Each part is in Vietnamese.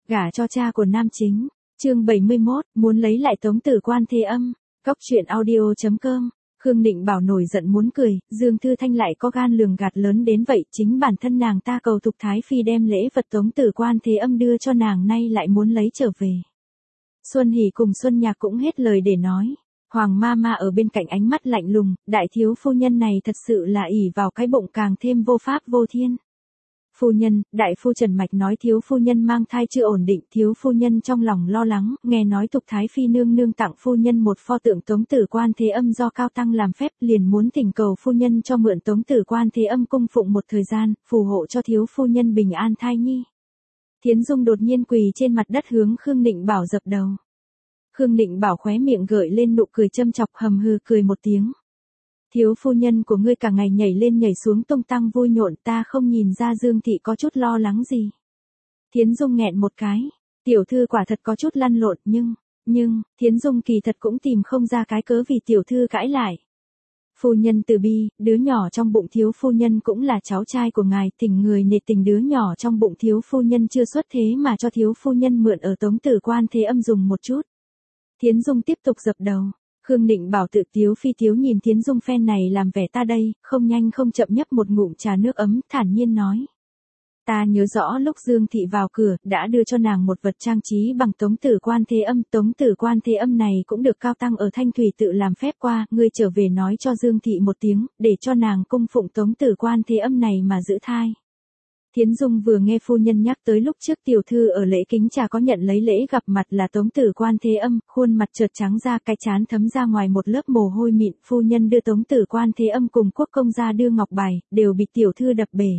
Gả cho cha của nam chính. Chương 71, muốn lấy lại Tống Tử Quan Thế Âm. Cóc truyện audio.com. Khương Định Bảo nổi giận muốn cười, Dương Thư Thanh lại có gan lường gạt lớn đến vậy, chính bản thân nàng ta cầu Thục Thái Phi đem lễ vật Tống Tử Quan Thế Âm đưa cho nàng nay lại muốn lấy trở về. Xuân Hỷ cùng Xuân Nhạc cũng hết lời để nói. Hoàng ma ở bên cạnh ánh mắt lạnh lùng, đại thiếu phu nhân này thật sự là ỷ vào cái bụng càng thêm vô pháp vô thiên. Phu nhân, đại phu Trần Mạch nói thiếu phu nhân mang thai chưa ổn định, thiếu phu nhân trong lòng lo lắng, nghe nói Thục Thái Phi nương nương tặng phu nhân một pho tượng Tống Tử Quan Thế Âm do Cao Tăng làm phép, liền muốn thỉnh cầu phu nhân cho mượn Tống Tử Quan Thế Âm cung phụng một thời gian, phù hộ cho thiếu phu nhân bình an thai nhi. Thiến Dung đột nhiên quỳ trên mặt đất hướng Khương Định Bảo dập đầu. Khương Định Bảo khóe miệng gợi lên nụ cười châm chọc, hầm hừ cười một tiếng. Thiếu phu nhân của ngươi cả ngày nhảy lên nhảy xuống tung tăng vui nhộn, ta không nhìn ra Dương thị có chút lo lắng gì. Thiến Dung nghẹn một cái, tiểu thư quả thật có chút lăn lộn, nhưng, Thiến Dung kỳ thật cũng tìm không ra cái cớ vì tiểu thư cãi lại. Phu nhân từ bi, đứa nhỏ trong bụng thiếu phu nhân cũng là cháu trai của ngài, thỉnh người nể tình đứa nhỏ trong bụng thiếu phu nhân chưa xuất thế mà cho thiếu phu nhân mượn ở Tống Tử Quan Thế Âm dùng một chút. Thiến Dung tiếp tục dập đầu. Khương Định Bảo tự tiếu phi tiếu nhìn Thiến Dung phen này làm vẻ ta đây, không nhanh không chậm nhấp một ngụm trà nước ấm, thản nhiên nói. Ta nhớ rõ lúc Dương thị vào cửa, đã đưa cho nàng một vật trang trí bằng Tống Tử Quan Thế Âm, Tống Tử Quan Thế Âm này cũng được Cao Tăng ở Thanh Thủy tự làm phép qua, ngươi trở về nói cho Dương thị một tiếng, để cho nàng cung phụng Tống Tử Quan Thế Âm này mà giữ thai. Thiến Dung vừa nghe phu nhân nhắc tới lúc trước tiểu thư ở lễ kính trà có nhận lấy lễ gặp mặt là Tống Tử Quan Thế Âm, khuôn mặt chợt trắng ra, cái trán thấm ra ngoài một lớp mồ hôi mịn, phu nhân đưa Tống Tử Quan Thế Âm cùng Quốc công gia đưa ngọc bài, đều bị tiểu thư đập bể.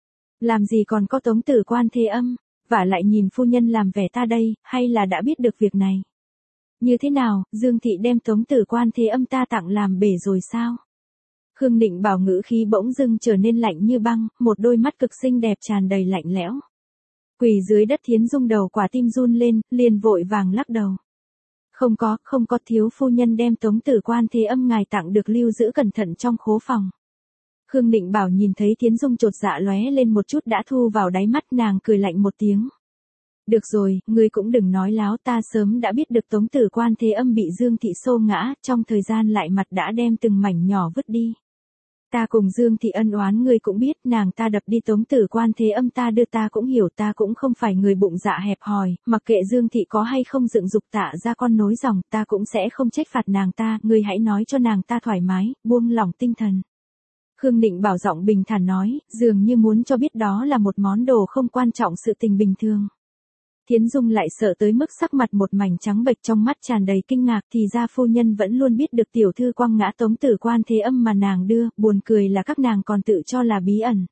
Làm gì còn có Tống Tử Quan Thế Âm, vả lại nhìn phu nhân làm vẻ ta đây, hay là đã biết được việc này. Như thế nào, Dương thị đem Tống Tử Quan Thế Âm ta tặng làm bể rồi sao? Khương Định Bảo ngữ khí bỗng dưng trở nên lạnh như băng, một đôi mắt cực xinh đẹp tràn đầy lạnh lẽo. Quỳ dưới đất Thiến Dung đầu quả tim run lên, liền vội vàng lắc đầu. Không có, thiếu phu nhân đem Tống Tử Quan Thế Âm ngài tặng được lưu giữ cẩn thận trong khố phòng. Khương Định Bảo nhìn thấy Thiến Dung chột dạ lóe lên một chút đã thu vào đáy mắt, nàng cười lạnh một tiếng. Được rồi, ngươi cũng đừng nói láo, ta sớm đã biết được Tống Tử Quan Thế Âm bị Dương thị xô ngã, trong thời gian lại mặt đã đem từng mảnh nhỏ vứt đi. Ta cùng Dương thị ân oán ngươi cũng biết, nàng ta đập đi Tống Tử Quan Thế Âm ta đưa ta cũng hiểu, ta cũng không phải người bụng dạ hẹp hòi, mặc kệ Dương thị có hay không dựng dục tạ ra con nối dòng, ta cũng sẽ không trách phạt nàng ta, ngươi hãy nói cho nàng ta thoải mái, buông lỏng tinh thần. Khương Định Bảo giọng bình thản nói, dường như muốn cho biết đó là một món đồ không quan trọng sự tình bình thường. Thiến Dung lại sợ tới mức sắc mặt một mảnh trắng bệch, trong mắt tràn đầy kinh ngạc, thì ra phu nhân vẫn luôn biết được tiểu thư quăng ngã Tống Tử Quan Thế Âm mà nàng đưa, buồn cười là các nàng còn tự cho là bí ẩn.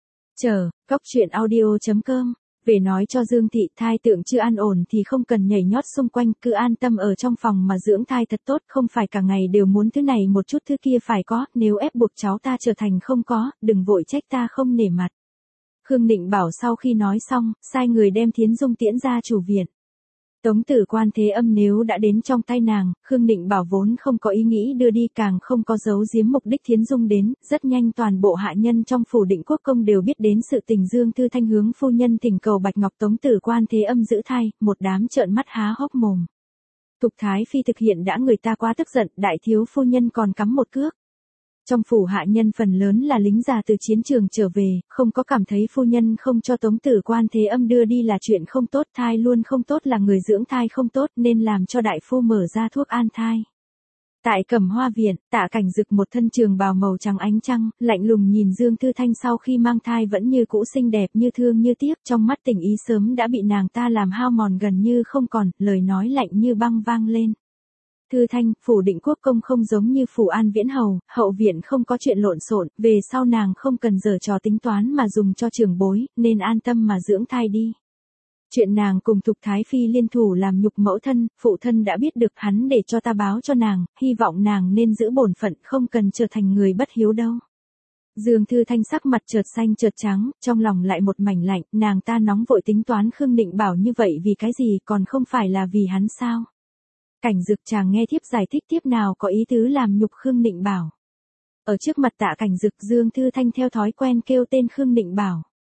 Cóc truyện audio.com. Về nói cho Dương thị thai tượng chưa an ổn thì không cần nhảy nhót xung quanh, cứ an tâm ở trong phòng mà dưỡng thai thật tốt, không phải cả ngày đều muốn thứ này một chút thứ kia phải có, nếu ép buộc cháu ta trở thành không có, đừng vội trách ta không nể mặt. Khương Định Bảo sau khi nói xong, sai người đem Thiến Dung tiễn ra chủ viện. Tống Tử Quan Thế Âm nếu đã đến trong tay nàng, Khương Định Bảo vốn không có ý nghĩ đưa đi, càng không có giấu giếm mục đích Thiến Dung đến, rất nhanh toàn bộ hạ nhân trong phủ Định Quốc công đều biết đến sự tình Dương Thư Thanh hướng phu nhân thỉnh cầu Bạch Ngọc Tống Tử Quan Thế Âm giữ thai, một đám trợn mắt há hốc mồm. Thục Thái Phi thực hiện đã người ta quá tức giận, đại thiếu phu nhân còn cắm một cước. Trong phủ hạ nhân phần lớn là lính già từ chiến trường trở về, không có cảm thấy phu nhân không cho Tống Tử Quan Thế Âm đưa đi là chuyện không tốt, thai luôn không tốt là người dưỡng thai không tốt, nên làm cho đại phu mở ra thuốc an thai. Tại Cẩm Hoa viện, Tạ Cảnh Dực một thân trường bào màu trắng ánh trăng, lạnh lùng nhìn Dương Thư Thanh sau khi mang thai vẫn như cũ xinh đẹp như thương như tiếc, trong mắt tình ý sớm đã bị nàng ta làm hao mòn gần như không còn, lời nói lạnh như băng vang lên. Thư Thanh, phủ Định Quốc công không giống như phủ An Viễn Hầu, hậu viện không có chuyện lộn xộn, về sau nàng không cần giở trò tính toán mà dùng cho trưởng bối, nên an tâm mà dưỡng thai đi. Chuyện nàng cùng Thục Thái Phi liên thủ làm nhục mẫu thân, phụ thân đã biết được, hắn để cho ta báo cho nàng, hy vọng nàng nên giữ bổn phận, không cần trở thành người bất hiếu đâu. Dương Thư Thanh sắc mặt chợt xanh chợt trắng, trong lòng lại một mảnh lạnh, nàng ta nóng vội tính toán Khương Định Bảo như vậy vì cái gì, còn không phải là vì hắn sao? Cảnh Dực chàng nghe thiếp giải thích tiếp nào có ý tứ làm nhục Khương Định Bảo. Ở trước mặt Tạ Cảnh Dực, Dương Thư Thanh theo thói quen kêu tên Khương Định Bảo.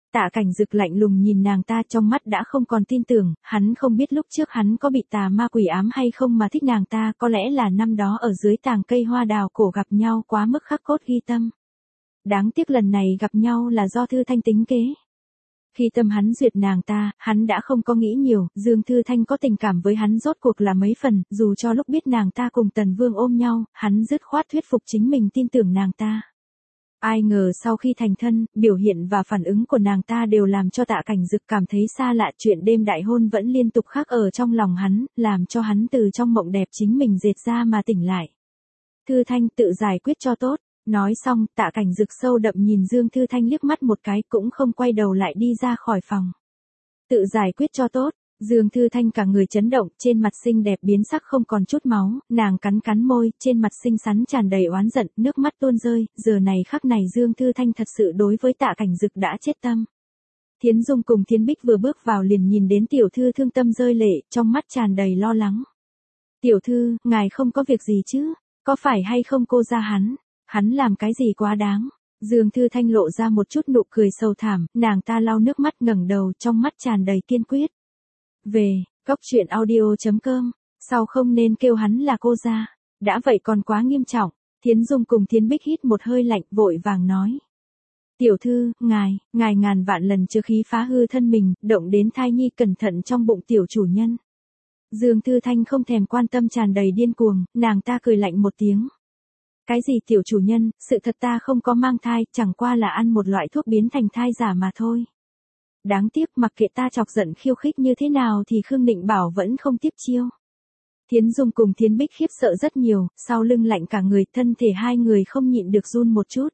Tạ Cảnh Dực lạnh lùng nhìn nàng ta, trong mắt đã không còn tin tưởng, hắn không biết lúc trước hắn có bị tà ma quỷ ám hay không mà thích nàng ta, có lẽ là năm đó ở dưới tàng cây hoa đào cổ gặp nhau quá mức khắc cốt ghi tâm. Đáng tiếc lần này gặp nhau là do Thư Thanh tính kế. Khi tâm hắn duyệt nàng ta, hắn đã không có nghĩ nhiều, Dương Thư Thanh có tình cảm với hắn rốt cuộc là mấy phần, dù cho lúc biết nàng ta cùng Tần Vương ôm nhau, hắn dứt khoát thuyết phục chính mình tin tưởng nàng ta. Ai ngờ sau khi thành thân, biểu hiện và phản ứng của nàng ta đều làm cho Tạ Cảnh Dực cảm thấy xa lạ, chuyện đêm đại hôn vẫn liên tục khắc ở trong lòng hắn, làm cho hắn từ trong mộng đẹp chính mình dệt ra mà tỉnh lại. Thư Thanh tự giải quyết cho tốt. Nói xong, Tạ Cảnh Dực sâu đậm nhìn Dương Thư Thanh liếc mắt một cái cũng không quay đầu lại đi ra khỏi phòng. Tự giải quyết cho tốt, Dương Thư Thanh cả người chấn động, trên mặt xinh đẹp biến sắc không còn chút máu, nàng cắn cắn môi, trên mặt xinh xắn tràn đầy oán giận, nước mắt tuôn rơi, giờ này khắc này Dương Thư Thanh thật sự đối với Tạ Cảnh Dực đã chết tâm. Thiến Dung cùng Thiến Bích vừa bước vào liền nhìn đến tiểu thư thương tâm rơi lệ, trong mắt tràn đầy lo lắng. Tiểu thư, ngài không có việc gì chứ, có phải hay không cô ra hắn làm cái gì quá đáng. Dương Thư Thanh lộ ra một chút nụ cười sâu thẳm, nàng ta lau nước mắt ngẩng đầu, trong mắt tràn đầy kiên quyết. Về, cóc truyện audio.com, sao không nên kêu hắn là cô ra, đã vậy còn quá nghiêm trọng. Thiến Dung cùng Thiến Bích hít một hơi lạnh, vội vàng nói. Tiểu thư, ngài ngàn vạn lần chớ khí phá hư thân mình, động đến thai nhi cẩn thận trong bụng tiểu chủ nhân. Dương Thư Thanh không thèm quan tâm, tràn đầy điên cuồng, nàng ta cười lạnh một tiếng. Cái gì tiểu chủ nhân, sự thật ta không có mang thai, chẳng qua là ăn một loại thuốc biến thành thai giả mà thôi. Đáng tiếc mặc kệ ta chọc giận khiêu khích như thế nào thì Khương Định Bảo vẫn không tiếp chiêu. Thiến Dung cùng Thiến Bích khiếp sợ rất nhiều, sau lưng lạnh cả người, thân thể hai người không nhịn được run một chút.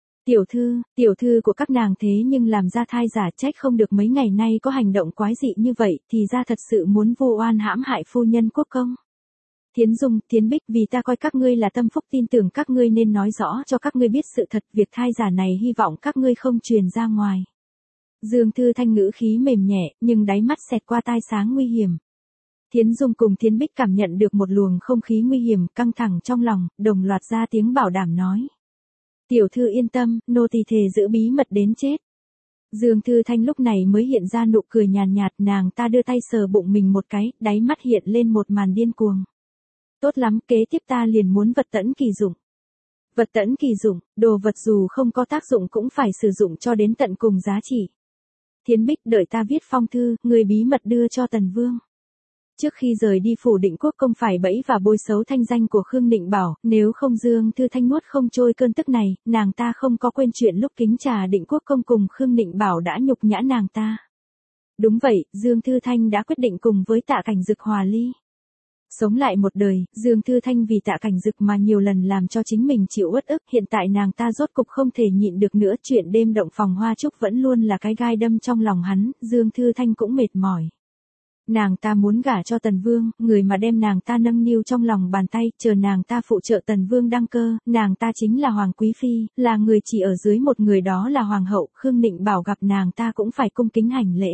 Tiểu thư của các nàng thế nhưng làm ra thai giả, trách không được mấy ngày nay có hành động quái dị như vậy, thì ra thật sự muốn vu oan hãm hại phu nhân quốc công. Thiến Dung, Thiến Bích, vì ta coi các ngươi là tâm phúc, tin tưởng các ngươi nên nói rõ cho các ngươi biết sự thật, việc thai giả này hy vọng các ngươi không truyền ra ngoài. Dương Thư Thanh ngữ khí mềm nhẹ, nhưng đáy mắt xẹt qua tai sáng nguy hiểm. Thiến Dung cùng Thiến Bích cảm nhận được một luồng không khí nguy hiểm, căng thẳng trong lòng, đồng loạt ra tiếng bảo đảm nói. Tiểu thư yên tâm, nô tỳ thề giữ bí mật đến chết. Dương Thư Thanh lúc này mới hiện ra nụ cười nhàn nhạt, nàng ta đưa tay sờ bụng mình một cái, đáy mắt hiện lên một màn điên cuồng. Tốt lắm, kế tiếp ta liền muốn vật tẫn kỳ dụng. Vật tẫn kỳ dụng, đồ vật dù không có tác dụng cũng phải sử dụng cho đến tận cùng giá trị. Thiến Bích, đợi ta viết phong thư, người bí mật đưa cho Tần Vương. Trước khi rời đi phủ Định Quốc công phải bẫy và bôi xấu thanh danh của Khương Định Bảo, nếu không Dương Thư Thanh nuốt không trôi cơn tức này, nàng ta không có quên chuyện lúc kính trà Định Quốc công cùng Khương Định Bảo đã nhục nhã nàng ta. Đúng vậy, Dương Thư Thanh đã quyết định cùng với Tạ Cảnh Dực hòa ly. Sống lại một đời, Dương Thư Thanh vì Tạ Cảnh Dực mà nhiều lần làm cho chính mình chịu uất ức, hiện tại nàng ta rốt cục không thể nhịn được nữa, chuyện đêm động phòng hoa trúc vẫn luôn là cái gai đâm trong lòng hắn, Dương Thư Thanh cũng mệt mỏi. Nàng ta muốn gả cho Tần Vương, người mà đem nàng ta nâng niu trong lòng bàn tay, chờ nàng ta phụ trợ Tần Vương đăng cơ, nàng ta chính là Hoàng Quý Phi, là người chỉ ở dưới một người, đó là Hoàng hậu. Khương Định Bảo gặp nàng ta cũng phải cung kính hành lễ.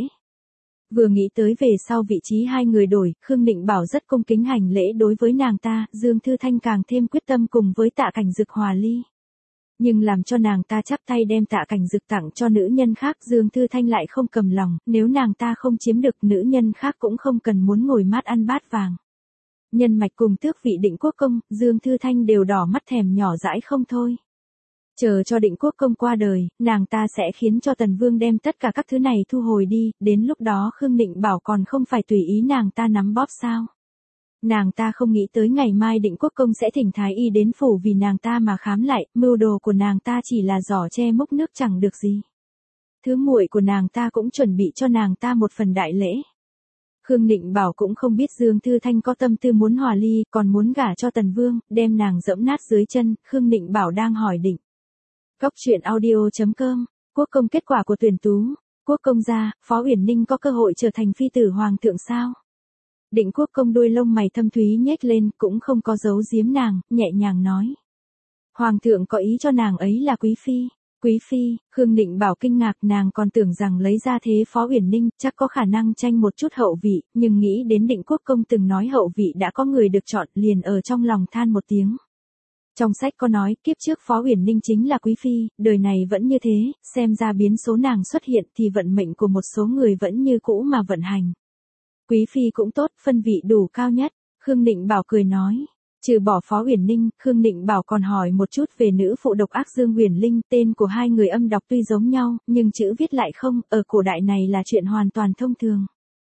Vừa nghĩ tới về sau vị trí hai người đổi, Khương Định Bảo rất cung kính hành lễ đối với nàng ta, Dương Thư Thanh càng thêm quyết tâm cùng với Tạ Cảnh Dực hòa ly. Nhưng làm cho nàng ta chắp tay đem Tạ Cảnh Dực tặng cho nữ nhân khác, Dương Thư Thanh lại không cầm lòng, nếu nàng ta không chiếm được, nữ nhân khác cũng không cần muốn ngồi mát ăn bát vàng. Nhân mạch cùng tước vị Định Quốc công, Dương Thư Thanh đều đỏ mắt thèm nhỏ dãi không thôi. Chờ cho Định Quốc công qua đời, nàng ta sẽ khiến cho Tần Vương đem tất cả các thứ này thu hồi đi, đến lúc đó Khương Định Bảo còn không phải tùy ý nàng ta nắm bóp sao. Nàng ta không nghĩ tới ngày mai Định Quốc công sẽ thỉnh thái y đến phủ vì nàng ta mà khám lại, mưu đồ của nàng ta chỉ là giỏ che múc nước chẳng được gì. Thứ muội của nàng ta cũng chuẩn bị cho nàng ta một phần đại lễ. Khương Định Bảo cũng không biết Dương Thư Thanh có tâm tư muốn hòa ly, còn muốn gả cho Tần Vương, đem nàng dẫm nát dưới chân. Khương Định Bảo đang hỏi Định. Cóc truyện audio.com, quốc công, kết quả của tuyển tú, quốc công gia, Phó Uyển Ninh có cơ hội trở thành phi tử hoàng thượng sao? Định Quốc công đuôi lông mày thâm thúy nhếch lên, cũng không có giấu giếm nàng, nhẹ nhàng nói. Hoàng thượng có ý cho nàng ấy là quý phi. Quý phi, Khương Định Bảo kinh ngạc, nàng còn tưởng rằng lấy ra thế Phó Uyển Ninh chắc có khả năng tranh một chút hậu vị, nhưng nghĩ đến Định Quốc công từng nói hậu vị đã có người được chọn, liền ở trong lòng than một tiếng. Trong sách có nói, kiếp trước Phó Uyển Ninh chính là quý phi, đời này vẫn như thế, xem ra biến số nàng xuất hiện thì vận mệnh của một số người vẫn như cũ mà vận hành. Quý phi cũng tốt, phân vị đủ cao nhất, Khương Nịnh Bảo cười nói. Trừ bỏ Phó Uyển Ninh, Khương Nịnh Bảo còn hỏi một chút về nữ phụ độc ác Dương Uyển Linh, tên của hai người âm đọc tuy giống nhau, nhưng chữ viết lại không, ở cổ đại này là chuyện hoàn toàn thông thường.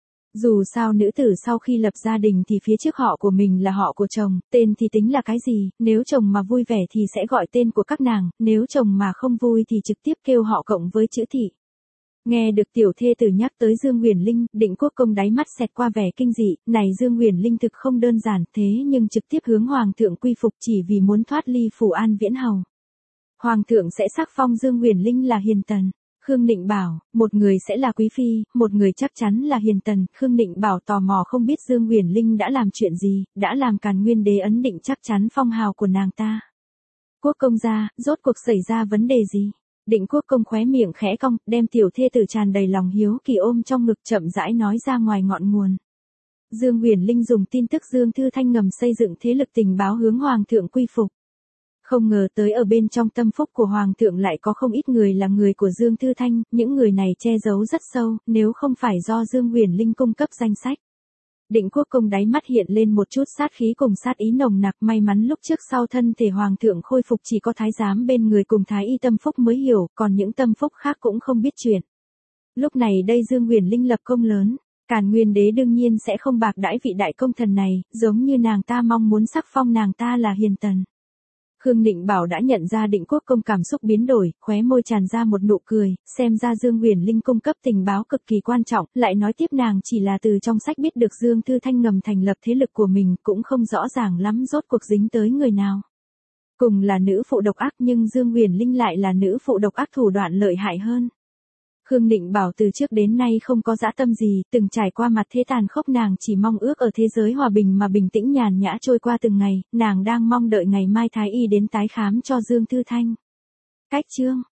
Dù sao nữ tử sau khi lập gia đình thì phía trước họ của mình là họ của chồng, tên thì tính là cái gì, nếu chồng mà vui vẻ thì sẽ gọi tên của các nàng, nếu chồng mà không vui thì trực tiếp kêu họ cộng với chữ thị. Nghe được tiểu thê tử nhắc tới Dương Uyển Linh, Định Quốc Công đáy mắt xẹt qua vẻ kinh dị, này Dương Uyển Linh thực không đơn giản thế nhưng trực tiếp hướng Hoàng thượng quy phục chỉ vì muốn thoát ly Phủ An Viễn Hầu. Hoàng thượng sẽ sắc phong Dương Uyển Linh là hiền tần. Khương Nịnh Bảo, một người sẽ là quý phi, một người chắc chắn là hiền tần. Khương Nịnh Bảo tò mò không biết Dương Uyển Linh đã làm chuyện gì, đã làm Càn Nguyên Đế ấn định chắc chắn phong hào của nàng ta. Quốc công gia, rốt cuộc xảy ra vấn đề gì? Định Quốc Công khóe miệng khẽ cong, đem tiểu thê tử tràn đầy lòng hiếu kỳ ôm trong ngực chậm rãi nói ra ngoài ngọn nguồn. Dương Uyển Linh dùng tin tức Dương Thư Thanh ngầm xây dựng thế lực tình báo hướng Hoàng thượng quy phục. Không ngờ tới ở bên trong tâm phúc của Hoàng thượng lại có không ít người là người của Dương Thư Thanh, những người này che giấu rất sâu, nếu không phải do Dương Uyển Linh cung cấp danh sách. Định Quốc Công đáy mắt hiện lên một chút sát khí cùng sát ý nồng nặc, may mắn lúc trước sau thân thể Hoàng thượng khôi phục chỉ có thái giám bên người cùng thái y tâm phúc mới hiểu, còn những tâm phúc khác cũng không biết chuyện. Lúc này đây Dương Uyển Linh lập công lớn, Càn Nguyên Đế đương nhiên sẽ không bạc đãi vị đại công thần này, giống như nàng ta mong muốn sắc phong nàng ta là hiền tần. Khương Nịnh Bảo đã nhận ra Định Quốc Công cảm xúc biến đổi, khóe môi tràn ra một nụ cười, xem ra Dương Uyển Linh cung cấp tình báo cực kỳ quan trọng, lại nói tiếp nàng chỉ là từ trong sách biết được Dương Thư Thanh ngầm thành lập thế lực của mình, cũng không rõ ràng lắm rốt cuộc dính tới người nào. Cùng là nữ phụ độc ác nhưng Dương Uyển Linh lại là nữ phụ độc ác thủ đoạn lợi hại hơn. Khương Nịnh Bảo từ trước đến nay không có dã tâm gì, từng trải qua mặt thế tàn khốc nàng chỉ mong ước ở thế giới hòa bình mà bình tĩnh nhàn nhã trôi qua từng ngày, nàng đang mong đợi ngày mai thái y đến tái khám cho Dương Thư Thanh. Cách chương